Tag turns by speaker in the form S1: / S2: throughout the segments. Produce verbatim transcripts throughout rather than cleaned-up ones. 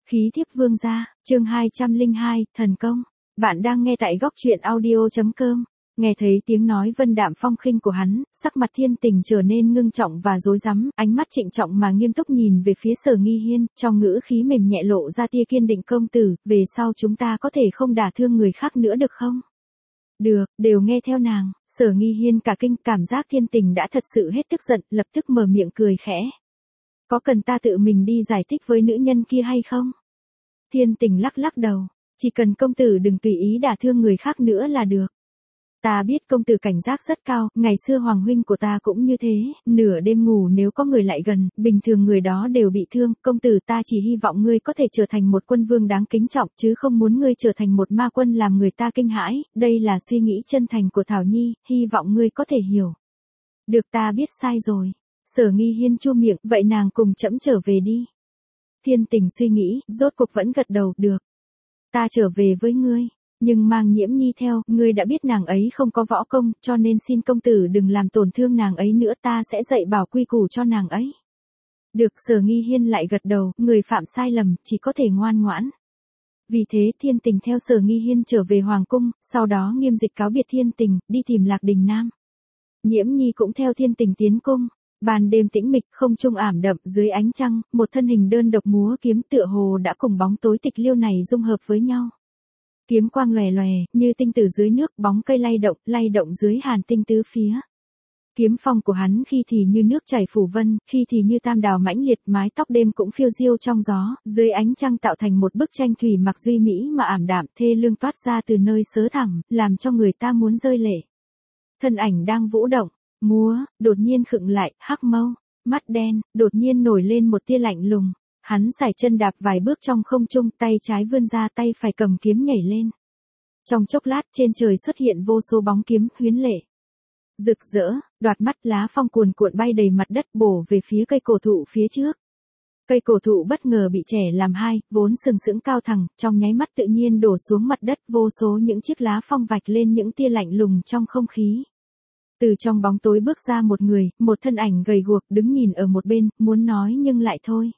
S1: Khí thiếp vương gia, chương hai trăm lẻ hai, thần công. Bạn đang nghe tại góc truyện audio.com. Nghe thấy tiếng nói vân đạm phong khinh của hắn, sắc mặt Thiên Tình trở nên ngưng trọng và rối rắm, ánh mắt trịnh trọng mà nghiêm túc nhìn về phía Sở Nghi Hiên, trong ngữ khí mềm nhẹ lộ ra tia kiên định. Công tử, về sau chúng ta có thể không đả thương người khác nữa được không? Được, đều nghe theo nàng. Sở Nghi Hiên cả kinh, cảm giác Thiên Tình đã thật sự hết tức giận, lập tức mở miệng cười khẽ. Có cần ta tự mình đi giải thích với nữ nhân kia hay không? Thiên Tình lắc lắc đầu, chỉ cần công tử đừng tùy ý đả thương người khác nữa là được. Ta biết công tử cảnh giác rất cao, ngày xưa hoàng huynh của ta cũng như thế, nửa đêm ngủ nếu có người lại gần, bình thường người đó đều bị thương, công tử ta chỉ hy vọng ngươi có thể trở thành một quân vương đáng kính trọng, chứ không muốn ngươi trở thành một ma quân làm người ta kinh hãi, đây là suy nghĩ chân thành của Thảo Nhi, hy vọng ngươi có thể hiểu. Được, ta biết sai rồi. Sở Nghi Hiên chu miệng, vậy nàng cùng trẫm trở về đi. Thiên Tình suy nghĩ, rốt cuộc vẫn gật đầu, được. Ta trở về với ngươi, nhưng mang Nhiễm Nhi theo, ngươi đã biết nàng ấy không có võ công, cho nên xin công tử đừng làm tổn thương nàng ấy nữa, ta sẽ dạy bảo quy củ cho nàng ấy. Được, Sở Nghi Hiên lại gật đầu, người phạm sai lầm, chỉ có thể ngoan ngoãn. Vì thế Thiên Tình theo Sở Nghi Hiên trở về Hoàng cung, sau đó Nghiêm Dịch cáo biệt Thiên Tình, đi tìm Lạc Đình Nam. Nhiễm Nhi cũng theo Thiên Tình tiến cung. Ban đêm tĩnh mịch, không trung ảm đậm, dưới ánh trăng, một thân hình đơn độc múa kiếm tựa hồ đã cùng bóng tối tịch liêu này dung hợp với nhau. Kiếm quang lòe lòe, như tinh tử dưới nước, bóng cây lay động, lay động dưới hàn tinh tứ phía. Kiếm phong của hắn khi thì như nước chảy phủ vân, khi thì như tam đào mãnh liệt, mái tóc đêm cũng phiêu diêu trong gió, dưới ánh trăng tạo thành một bức tranh thủy mặc duy mỹ mà ảm đạm, thê lương toát ra từ nơi sớ thẳm, làm cho người ta muốn rơi lệ. Thân ảnh đang vũ động, múa, đột nhiên khựng lại, hắc mâu, mắt đen, đột nhiên nổi lên một tia lạnh lùng. Hắn sải chân đạp vài bước trong không trung, tay trái vươn ra, tay phải cầm kiếm nhảy lên. Trong chốc lát trên trời xuất hiện vô số bóng kiếm, huyến lệ, rực rỡ, đoạt mắt, lá phong cuồn cuộn bay đầy mặt đất bổ về phía cây cổ thụ phía trước. Cây cổ thụ bất ngờ bị chẻ làm hai, vốn sừng sững cao thẳng, trong nháy mắt tự nhiên đổ xuống mặt đất, vô số những chiếc lá phong vạch lên những tia lạnh lùng trong không khí. Từ trong bóng tối bước ra một người, một thân ảnh gầy guộc đứng nhìn ở một bên, muốn nói nhưng lại thôi.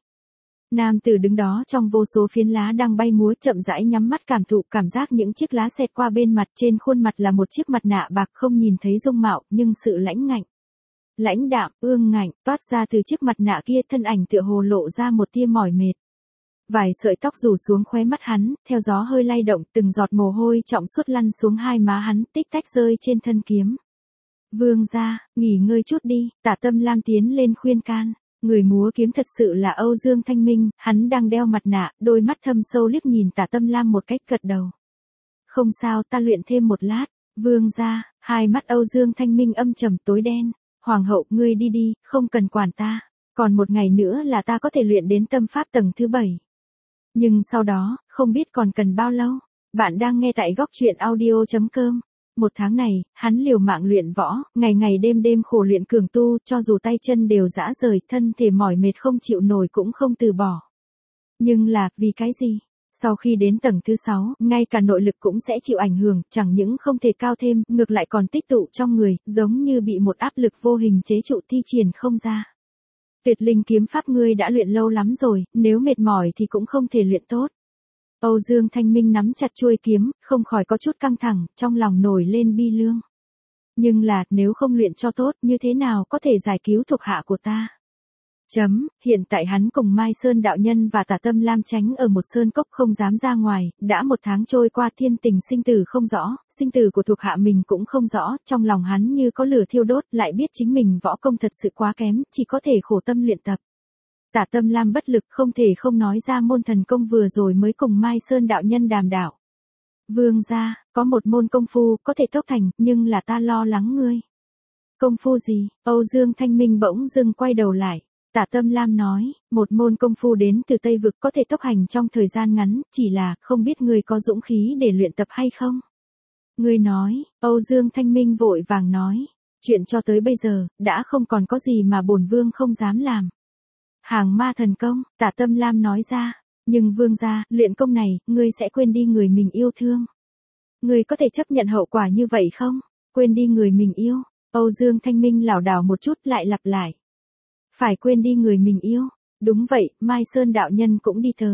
S1: Nam tử đứng đó trong vô số phiến lá đang bay múa, chậm rãi nhắm mắt cảm thụ cảm giác những chiếc lá xẹt qua bên mặt, trên khuôn mặt là một chiếc mặt nạ bạc không nhìn thấy dung mạo, nhưng sự lãnh ngạnh, lãnh đạm, ương ngạnh, toát ra từ chiếc mặt nạ kia, thân ảnh tựa hồ lộ ra một tia mỏi mệt. Vài sợi tóc rủ xuống khóe mắt hắn, theo gió hơi lay động, từng giọt mồ hôi trọng suốt lăn xuống hai má hắn, tích tách rơi trên thân kiếm. Vương gia, nghỉ ngơi chút đi, Tả Tâm Lam tiến lên khuyên can. Người múa kiếm thật sự là Âu Dương Thanh Minh, hắn đang đeo mặt nạ, đôi mắt thâm sâu liếc nhìn Tả Tâm Lam một cách gật đầu. Không sao, ta luyện thêm một lát. Vương gia, hai mắt Âu Dương Thanh Minh âm trầm tối đen. Hoàng hậu, ngươi đi đi, không cần quản ta. Còn một ngày nữa là ta có thể luyện đến tâm pháp tầng thứ bảy. Nhưng sau đó, không biết còn cần bao lâu. Bạn đang nghe tại góc truyện audio.com. Một tháng này, hắn liều mạng luyện võ, ngày ngày đêm đêm khổ luyện cường tu, cho dù tay chân đều rã rời, thân thể mỏi mệt không chịu nổi cũng không từ bỏ. Nhưng là, vì cái gì? Sau khi đến tầng thứ sáu, ngay cả nội lực cũng sẽ chịu ảnh hưởng, chẳng những không thể cao thêm, ngược lại còn tích tụ trong người, giống như bị một áp lực vô hình chế trụ thi triển không ra. Tuyệt linh kiếm pháp ngươi đã luyện lâu lắm rồi, nếu mệt mỏi thì cũng không thể luyện tốt. Âu Dương Thanh Minh nắm chặt chuôi kiếm, không khỏi có chút căng thẳng, trong lòng nổi lên bi lương. Nhưng là, nếu không luyện cho tốt, như thế nào có thể giải cứu thuộc hạ của ta? Chấm, hiện tại hắn cùng Mai Sơn đạo nhân và Tả Tâm Lam tránh ở một sơn cốc không dám ra ngoài, đã một tháng trôi qua, Thiên Tình sinh tử không rõ, sinh tử của thuộc hạ mình cũng không rõ, trong lòng hắn như có lửa thiêu đốt, lại biết chính mình võ công thật sự quá kém, chỉ có thể khổ tâm luyện tập. Tả Tâm Lam bất lực không thể không nói ra môn thần công vừa rồi mới cùng Mai Sơn đạo nhân đàm đạo. Vương gia, có một môn công phu có thể tốc thành, nhưng là ta lo lắng ngươi. Công phu gì? Âu Dương Thanh Minh bỗng dưng quay đầu lại. Tả Tâm Lam nói, một môn công phu đến từ Tây Vực có thể tốc hành trong thời gian ngắn, chỉ là không biết ngươi có dũng khí để luyện tập hay không? Ngươi nói, Âu Dương Thanh Minh vội vàng nói, chuyện cho tới bây giờ, đã không còn có gì mà bổn vương không dám làm. Hàng ma thần công, Tả Tâm Lam nói ra, nhưng vương gia, luyện công này, ngươi sẽ quên đi người mình yêu thương. Ngươi có thể chấp nhận hậu quả như vậy không? Quên đi người mình yêu. Âu Dương Thanh Minh lảo đảo một chút lại lặp lại. Phải quên đi người mình yêu. Đúng vậy, Mai Sơn đạo nhân cũng đi tới.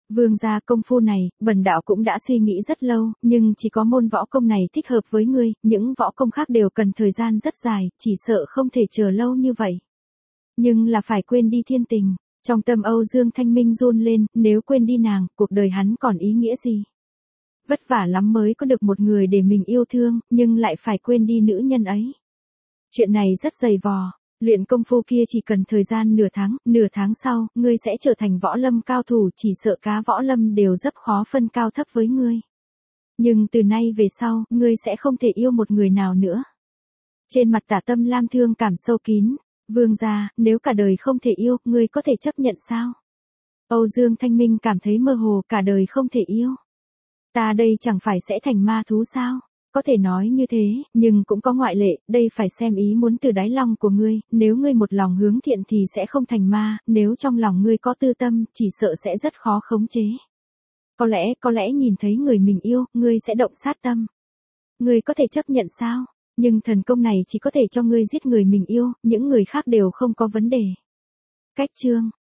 S1: Vương gia, công phu này, bần đạo cũng đã suy nghĩ rất lâu, nhưng chỉ có môn võ công này thích hợp với ngươi, những võ công khác đều cần thời gian rất dài, chỉ sợ không thể chờ lâu như vậy. Nhưng là phải quên đi thiên tình. Trong tâm Âu Dương Thanh Minh run lên, nếu quên đi nàng, cuộc đời hắn còn ý nghĩa gì? Vất vả lắm mới có được một người để mình yêu thương, nhưng lại phải quên đi nữ nhân ấy. Chuyện này rất dày vò, luyện công phu kia chỉ cần thời gian nửa tháng, nửa tháng sau, ngươi sẽ trở thành võ lâm cao thủ, chỉ sợ cá võ lâm đều rất khó phân cao thấp với ngươi. Nhưng từ nay về sau, ngươi sẽ không thể yêu một người nào nữa. Trên mặt Tả Tâm Lam thương cảm sâu kín. Vương gia, nếu cả đời không thể yêu, ngươi có thể chấp nhận sao? Âu Dương Thanh Minh cảm thấy mơ hồ, cả đời không thể yêu. Ta đây chẳng phải sẽ thành ma thú sao? Có thể nói như thế, nhưng cũng có ngoại lệ, đây phải xem ý muốn từ đáy lòng của ngươi, nếu ngươi một lòng hướng thiện thì sẽ không thành ma, nếu trong lòng ngươi có tư tâm, chỉ sợ sẽ rất khó khống chế. Có lẽ, có lẽ nhìn thấy người mình yêu, ngươi sẽ động sát tâm. Ngươi có thể chấp nhận sao? Nhưng thần công này chỉ có thể cho ngươi giết người mình yêu, những người khác đều không có vấn đề. Cách chương